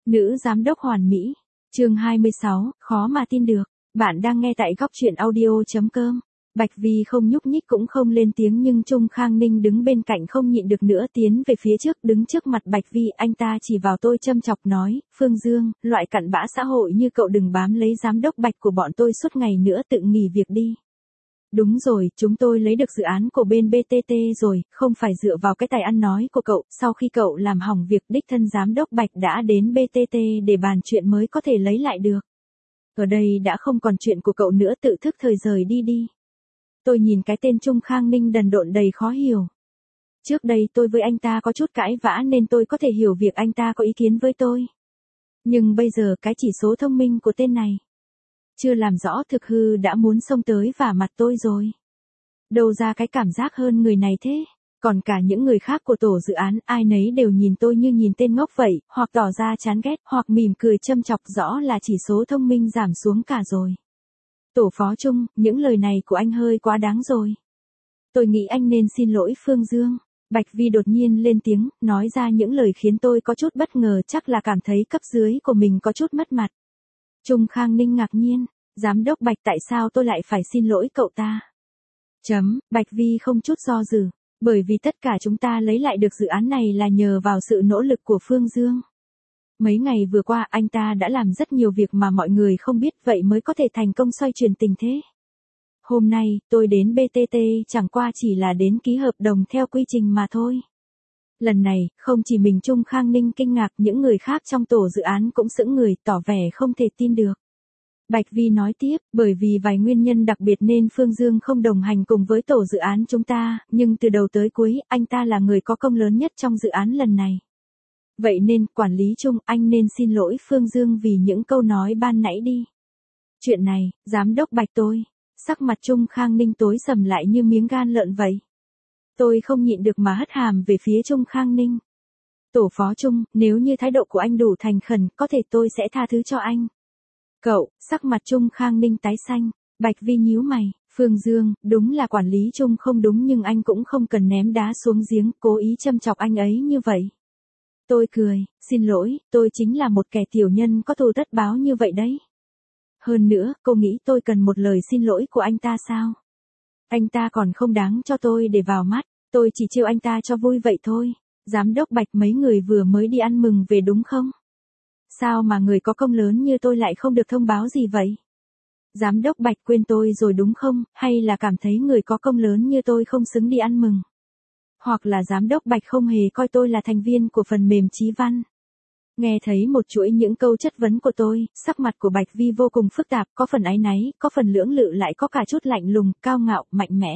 Nữ giám đốc hoàn mỹ. Chương 26, khó mà tin được. Bạn đang nghe tại góc truyện audio.com. Bạch Vi không nhúc nhích cũng không lên tiếng, nhưng Trung Khang Ninh đứng bên cạnh không nhịn được nữa, tiến về phía trước đứng trước mặt Bạch Vi. Anh ta chỉ vào tôi châm chọc nói, Phương Dương, loại cặn bã xã hội như cậu đừng bám lấy giám đốc Bạch của bọn tôi suốt ngày nữa, tự nghỉ việc đi. Đúng rồi, chúng tôi lấy được dự án của bên BTT rồi, không phải dựa vào cái tài ăn nói của cậu. Sau khi cậu làm hỏng việc, đích thân giám đốc Bạch đã đến BTT để bàn chuyện mới có thể lấy lại được. Ở đây đã không còn chuyện của cậu nữa, tự thức thời rời đi đi. Tôi nhìn cái tên Trung Khang Ninh đần độn đầy khó hiểu. Trước đây tôi với anh ta có chút cãi vã nên tôi có thể hiểu việc anh ta có ý kiến với tôi. Nhưng bây giờ cái chỉ số thông minh của tên này chưa làm rõ thực hư đã muốn xông tới vả mặt tôi rồi. Đâu ra cái cảm giác hơn người này thế? Còn cả những người khác của tổ dự án, ai nấy đều nhìn tôi như nhìn tên ngốc vậy, hoặc tỏ ra chán ghét, hoặc mỉm cười châm chọc, rõ là chỉ số thông minh giảm xuống cả rồi. Tổ phó Trung, những lời này của anh hơi quá đáng rồi. Tôi nghĩ anh nên xin lỗi Phương Dương. Bạch Vi đột nhiên lên tiếng, nói ra những lời khiến tôi có chút bất ngờ, chắc là cảm thấy cấp dưới của mình có chút mất mặt. Trung Khang Ninh ngạc nhiên, giám đốc Bạch, tại sao tôi lại phải xin lỗi cậu ta? Bạch Vi không chút do dự, bởi vì tất cả chúng ta lấy lại được dự án này là nhờ vào sự nỗ lực của Phương Dương. Mấy ngày vừa qua anh ta đã làm rất nhiều việc mà mọi người không biết, vậy mới có thể thành công xoay chuyển tình thế. Hôm nay, tôi đến BTT chẳng qua chỉ là đến ký hợp đồng theo quy trình mà thôi. Lần này, không chỉ mình Trung Khang Ninh kinh ngạc, những người khác trong tổ dự án cũng sững người, tỏ vẻ không thể tin được. Bạch Vi nói tiếp, bởi vì vài nguyên nhân đặc biệt nên Phương Dương không đồng hành cùng với tổ dự án chúng ta, nhưng từ đầu tới cuối, anh ta là người có công lớn nhất trong dự án lần này. Vậy nên, quản lý Trung, anh nên xin lỗi Phương Dương vì những câu nói ban nãy đi. Chuyện này, giám đốc Bạch tôi, sắc mặt Trung Khang Ninh tối sầm lại như miếng gan lợn vậy. Tôi không nhịn được mà hất hàm về phía Trung Khang Ninh. Tổ phó Trung, nếu như thái độ của anh đủ thành khẩn, có thể tôi sẽ tha thứ cho anh. Cậu, sắc mặt Trung Khang Ninh tái xanh. Bạch Vi nhíu mày, Phương Dương, đúng là quản lý Trung không đúng, nhưng anh cũng không cần ném đá xuống giếng, cố ý châm chọc anh ấy như vậy. Tôi cười, xin lỗi, tôi chính là một kẻ tiểu nhân có thù tất báo như vậy đấy. Hơn nữa, cô nghĩ tôi cần một lời xin lỗi của anh ta sao? Anh ta còn không đáng cho tôi để vào mắt, tôi chỉ trêu anh ta cho vui vậy thôi. Giám đốc Bạch, mấy người vừa mới đi ăn mừng về đúng không? Sao mà người có công lớn như tôi lại không được thông báo gì vậy? Giám đốc Bạch quên tôi rồi đúng không, hay là cảm thấy người có công lớn như tôi không xứng đi ăn mừng? Hoặc là giám đốc Bạch không hề coi tôi là thành viên của phần mềm Chí Văn? Nghe thấy một chuỗi những câu chất vấn của tôi, sắc mặt của Bạch Vi vô cùng phức tạp, có phần áy náy, có phần lưỡng lự, lại có cả chút lạnh lùng, cao ngạo, mạnh mẽ.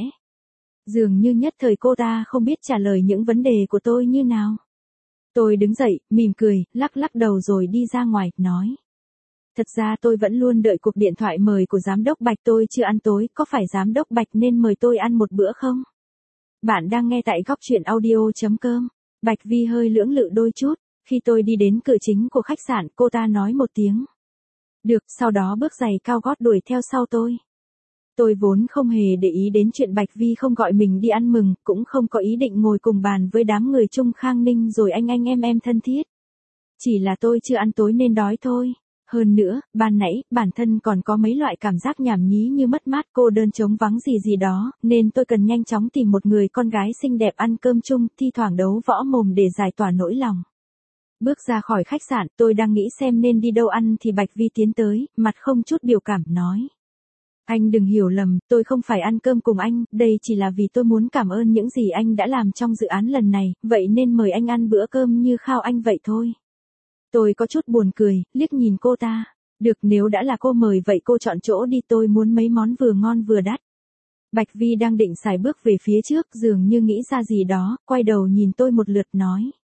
Dường như nhất thời cô ta không biết trả lời những vấn đề của tôi như nào. Tôi đứng dậy, mỉm cười, lắc lắc đầu rồi đi ra ngoài, nói. Thật ra tôi vẫn luôn đợi cuộc điện thoại mời của giám đốc Bạch, tôi chưa ăn tối, có phải giám đốc Bạch nên mời tôi ăn một bữa không? Bạn đang nghe tại góc truyện audio.com. Bạch Vi hơi lưỡng lự đôi chút. Khi tôi đi đến cửa chính của khách sạn, cô ta nói một tiếng. Được, sau đó bước giày cao gót đuổi theo sau tôi. Tôi vốn không hề để ý đến chuyện Bạch Vi không gọi mình đi ăn mừng, cũng không có ý định ngồi cùng bàn với đám người Trung Khang Ninh rồi anh em thân thiết. Chỉ là tôi chưa ăn tối nên đói thôi. Hơn nữa, ban nãy, bản thân còn có mấy loại cảm giác nhảm nhí như mất mát, cô đơn, trống vắng gì đó, nên tôi cần nhanh chóng tìm một người con gái xinh đẹp ăn cơm chung, thi thoảng đấu võ mồm để giải tỏa nỗi lòng. Bước ra khỏi khách sạn, tôi đang nghĩ xem nên đi đâu ăn thì Bạch Vi tiến tới, mặt không chút biểu cảm, nói. Anh đừng hiểu lầm, tôi không phải ăn cơm cùng anh, đây chỉ là vì tôi muốn cảm ơn những gì anh đã làm trong dự án lần này, vậy nên mời anh ăn bữa cơm như khao anh vậy thôi. Tôi có chút buồn cười, liếc nhìn cô ta. Được, nếu đã là cô mời vậy cô chọn chỗ đi, tôi muốn mấy món vừa ngon vừa đắt. Bạch Vi đang định xài bước về phía trước, dường như nghĩ ra gì đó, quay đầu nhìn tôi một lượt, nói.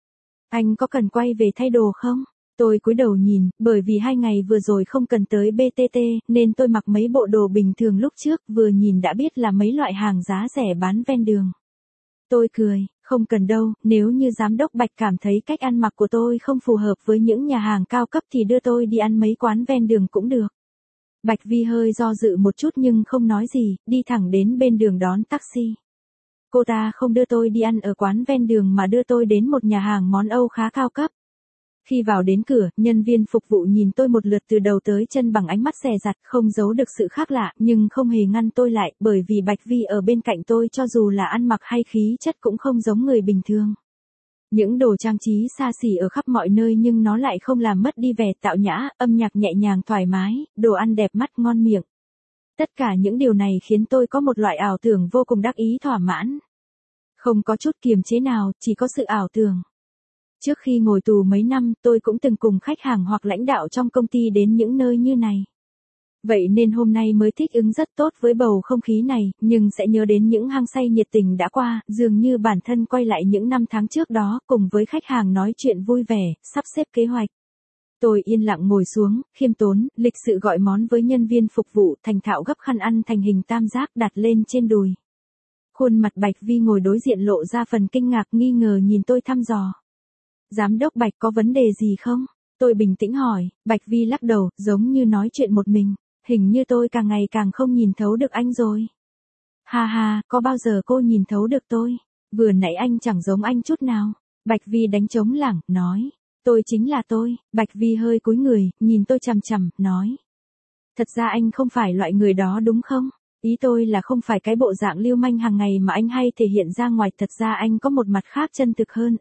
Anh có cần quay về thay đồ không? Tôi cúi đầu nhìn, bởi vì 2 ngày vừa rồi không cần tới BTT, nên tôi mặc mấy bộ đồ bình thường lúc trước, vừa nhìn đã biết là mấy loại hàng giá rẻ bán ven đường. Tôi cười, không cần đâu, nếu như giám đốc Bạch cảm thấy cách ăn mặc của tôi không phù hợp với những nhà hàng cao cấp thì đưa tôi đi ăn mấy quán ven đường cũng được. Bạch Vi hơi do dự một chút nhưng không nói gì, đi thẳng đến bên đường đón taxi. Cô ta không đưa tôi đi ăn ở quán ven đường mà đưa tôi đến một nhà hàng món Âu khá cao cấp. Khi vào đến cửa, nhân viên phục vụ nhìn tôi một lượt từ đầu tới chân bằng ánh mắt dè dặt, không giấu được sự khác lạ, nhưng không hề ngăn tôi lại, bởi vì Bạch Vi ở bên cạnh tôi cho dù là ăn mặc hay khí chất cũng không giống người bình thường. Những đồ trang trí xa xỉ ở khắp mọi nơi nhưng nó lại không làm mất đi vẻ tạo nhã, âm nhạc nhẹ nhàng thoải mái, đồ ăn đẹp mắt ngon miệng. Tất cả những điều này khiến tôi có một loại ảo tưởng vô cùng đắc ý thỏa mãn. Không có chút kiềm chế nào, chỉ có sự ảo tưởng. Trước khi ngồi tù mấy năm, tôi cũng từng cùng khách hàng hoặc lãnh đạo trong công ty đến những nơi như này. Vậy nên hôm nay mới thích ứng rất tốt với bầu không khí này, nhưng sẽ nhớ đến những hăng say nhiệt tình đã qua, dường như bản thân quay lại những năm tháng trước đó, cùng với khách hàng nói chuyện vui vẻ, sắp xếp kế hoạch. Tôi yên lặng ngồi xuống, khiêm tốn, lịch sự gọi món với nhân viên phục vụ, thành thạo gấp khăn ăn thành hình tam giác đặt lên trên đùi. Khuôn mặt Bạch Vi ngồi đối diện lộ ra phần kinh ngạc nghi ngờ nhìn tôi thăm dò. Giám đốc Bạch có vấn đề gì không? Tôi bình tĩnh hỏi, Bạch Vi lắc đầu, giống như nói chuyện một mình. Hình như tôi càng ngày càng không nhìn thấu được anh rồi. Ha ha, có bao giờ cô nhìn thấu được tôi? Vừa nãy anh chẳng giống anh chút nào. Bạch Vi đánh trống lảng, nói. Tôi chính là tôi. Bạch Vi hơi cúi người, nhìn tôi chằm chằm, nói. Thật ra anh không phải loại người đó đúng không? Ý tôi là không phải cái bộ dạng lưu manh hàng ngày mà anh hay thể hiện ra ngoài. Thật ra anh có một mặt khác chân thực hơn,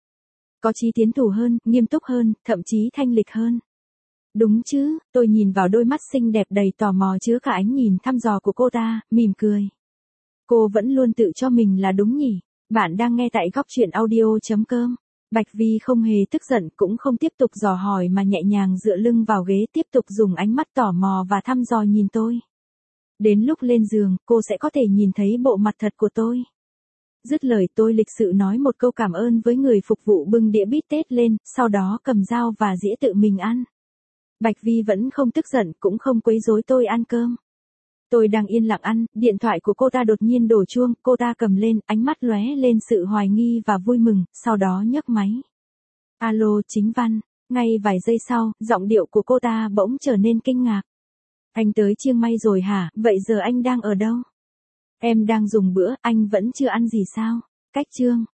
Có chí tiến thủ hơn, nghiêm túc hơn, thậm chí thanh lịch hơn. Đúng chứ, tôi nhìn vào đôi mắt xinh đẹp đầy tò mò chứa cả ánh nhìn thăm dò của cô ta, mỉm cười. Cô vẫn luôn tự cho mình là đúng nhỉ? Bạn đang nghe tại góc truyện audio.com. Bạch Vi không hề tức giận cũng không tiếp tục dò hỏi mà nhẹ nhàng dựa lưng vào ghế tiếp tục dùng ánh mắt tò mò và thăm dò nhìn tôi. Đến lúc lên giường, cô sẽ có thể nhìn thấy bộ mặt thật của tôi. Dứt lời tôi lịch sự nói một câu cảm ơn với người phục vụ bưng đĩa bít tết lên, sau đó cầm dao và dĩa tự mình ăn. Bạch Vi vẫn không tức giận cũng không quấy rối tôi ăn cơm. Tôi đang yên lặng ăn, điện thoại của cô ta đột nhiên đổ chuông, cô ta cầm lên, ánh mắt lóe lên sự hoài nghi và vui mừng, sau đó nhấc máy. Alo, Chính Văn. Ngay vài giây sau, giọng điệu của cô ta bỗng trở nên kinh ngạc. Anh tới Chiang Mai rồi hả, vậy giờ anh đang ở đâu? Em đang dùng bữa, anh vẫn chưa ăn gì sao? Cách Chương.